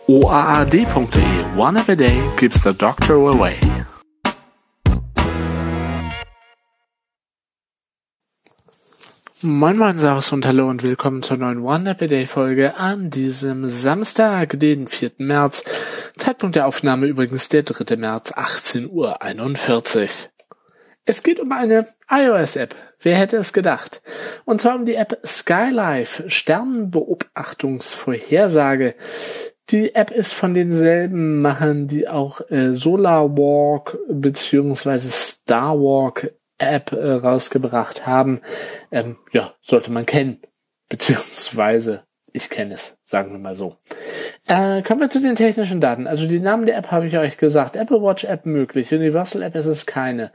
oaad.de. One every day keeps the doctor away. Moin Moin, Servus und Hallo und willkommen zur neuen One Every Day Folge an diesem Samstag, den 4. März. Zeitpunkt der Aufnahme übrigens der 3. März, 18:41 Uhr. Es geht um eine iOS-App. Wer hätte es gedacht? Und zwar um die App Skylife, Sternenbeobachtungsvorhersage. Die App ist von denselben Machern, die auch SolarWalk bzw. Starwalk App rausgebracht haben. Sollte man kennen, beziehungsweise ich kenne es, sagen wir mal so. Kommen wir zu den technischen Daten. Also die Namen der App habe ich euch gesagt. Apple Watch App möglich, Universal App ist es keine.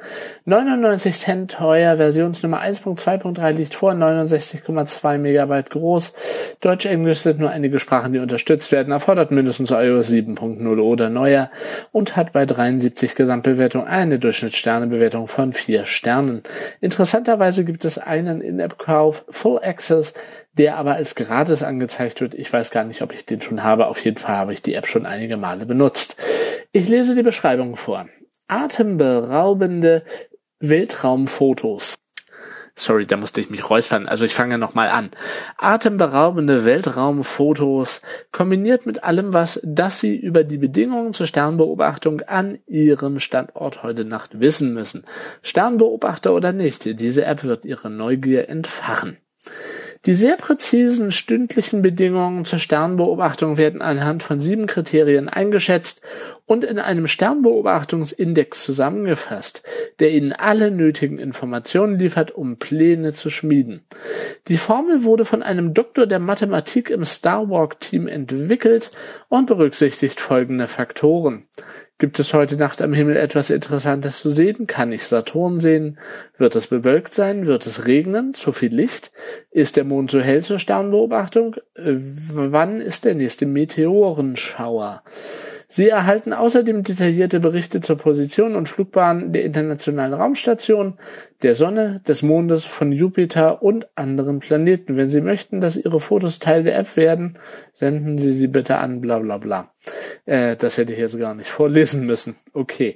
99 Cent teuer, Versionsnummer 1.2.3 liegt vor, 69,2 Megabyte groß. Deutsch, Englisch sind nur einige Sprachen, die unterstützt werden, erfordert mindestens iOS 7.0 oder neuer und hat bei 73 Gesamtbewertung eine Durchschnittssternebewertung von 4 Sternen. Interessanterweise gibt es einen In-App-Kauf, Full Access, der aber als gratis angezeigt wird. Ich weiß gar nicht, ob ich den schon habe. Auf jeden Fall habe ich die App schon einige Male benutzt. Ich lese die Beschreibung vor. Atemberaubende Weltraumfotos. Sorry, da musste ich mich räuspern. Also ich fange nochmal an. Atemberaubende Weltraumfotos kombiniert mit allem, das Sie über die Bedingungen zur Sternbeobachtung an Ihrem Standort heute Nacht wissen müssen. Sternbeobachter oder nicht, diese App wird Ihre Neugier entfachen. Die sehr präzisen stündlichen Bedingungen zur Sternbeobachtung werden anhand von 7 Kriterien eingeschätzt und in einem Sternbeobachtungsindex zusammengefasst, der Ihnen alle nötigen Informationen liefert, um Pläne zu schmieden. Die Formel wurde von einem Doktor der Mathematik im Starwalk-Team entwickelt und berücksichtigt folgende Faktoren. Gibt es heute Nacht am Himmel etwas Interessantes zu sehen? Kann ich Saturn sehen? Wird es bewölkt sein? Wird es regnen? Zu viel Licht? Ist der Mond zu hell zur Sternbeobachtung? Wann ist der nächste Meteorenschauer? Sie erhalten außerdem detaillierte Berichte zur Position und Flugbahn der Internationalen Raumstation, der Sonne, des Mondes, von Jupiter und anderen Planeten. Wenn Sie möchten, dass Ihre Fotos Teil der App werden, senden Sie sie bitte an, bla bla bla. Das hätte ich jetzt gar nicht vorlesen müssen. Okay.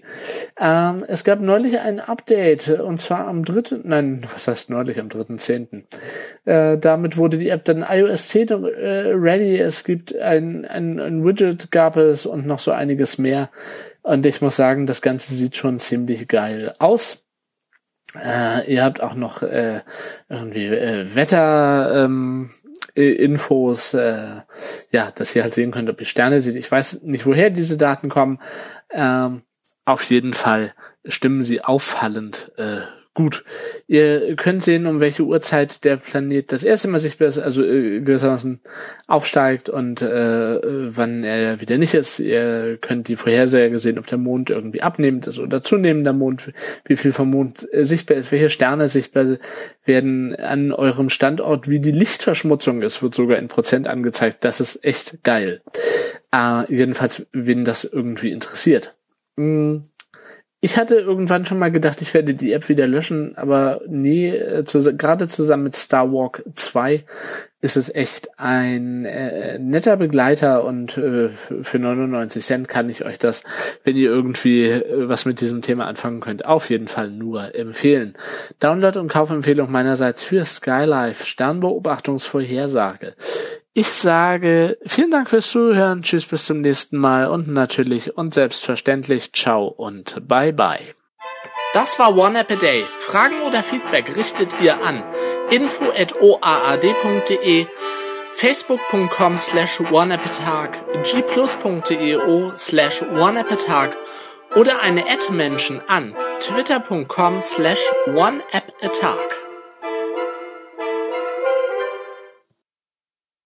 Es gab neulich ein Update, und zwar am 3.10. Damit wurde die App dann iOS 10 ready. Es gibt ein Widget gab es und noch so einiges mehr. Und ich muss sagen, das Ganze sieht schon ziemlich geil aus. Ihr habt auch noch Wetter Infos, dass ihr halt sehen könnt, ob ihr Sterne seht. Ich weiß nicht, woher diese Daten kommen. Auf jeden Fall stimmen sie auffallend gut. Ihr könnt sehen, um welche Uhrzeit der Planet das erste Mal sich gewissermaßen aufsteigt und wann er wieder nicht ist. Ihr könnt die Vorhersage sehen, ob der Mond irgendwie abnehmend ist oder zunehmender Mond, wie viel vom Mond sichtbar ist, welche Sterne sichtbar werden an eurem Standort, wie die Lichtverschmutzung ist, wird sogar in Prozent angezeigt. Das ist echt geil. Jedenfalls, wen das irgendwie interessiert. Ich hatte irgendwann schon mal gedacht, ich werde die App wieder löschen, aber nee, gerade zusammen mit Starwalk 2 ist es echt ein netter Begleiter und für 99 Cent kann ich euch das, wenn ihr irgendwie was mit diesem Thema anfangen könnt, auf jeden Fall nur empfehlen. Download- und Kaufempfehlung meinerseits für Skylife, Sternbeobachtungsvorhersage. Ich sage vielen Dank fürs Zuhören, tschüss, bis zum nächsten Mal und natürlich und selbstverständlich ciao und bye bye. Das war One App a Day. Fragen oder Feedback richtet ihr an info@oaad.de, facebook.com/oneappatag, gplus.io/oneappatag oder eine @Menschen an twitter.com/oneappatag.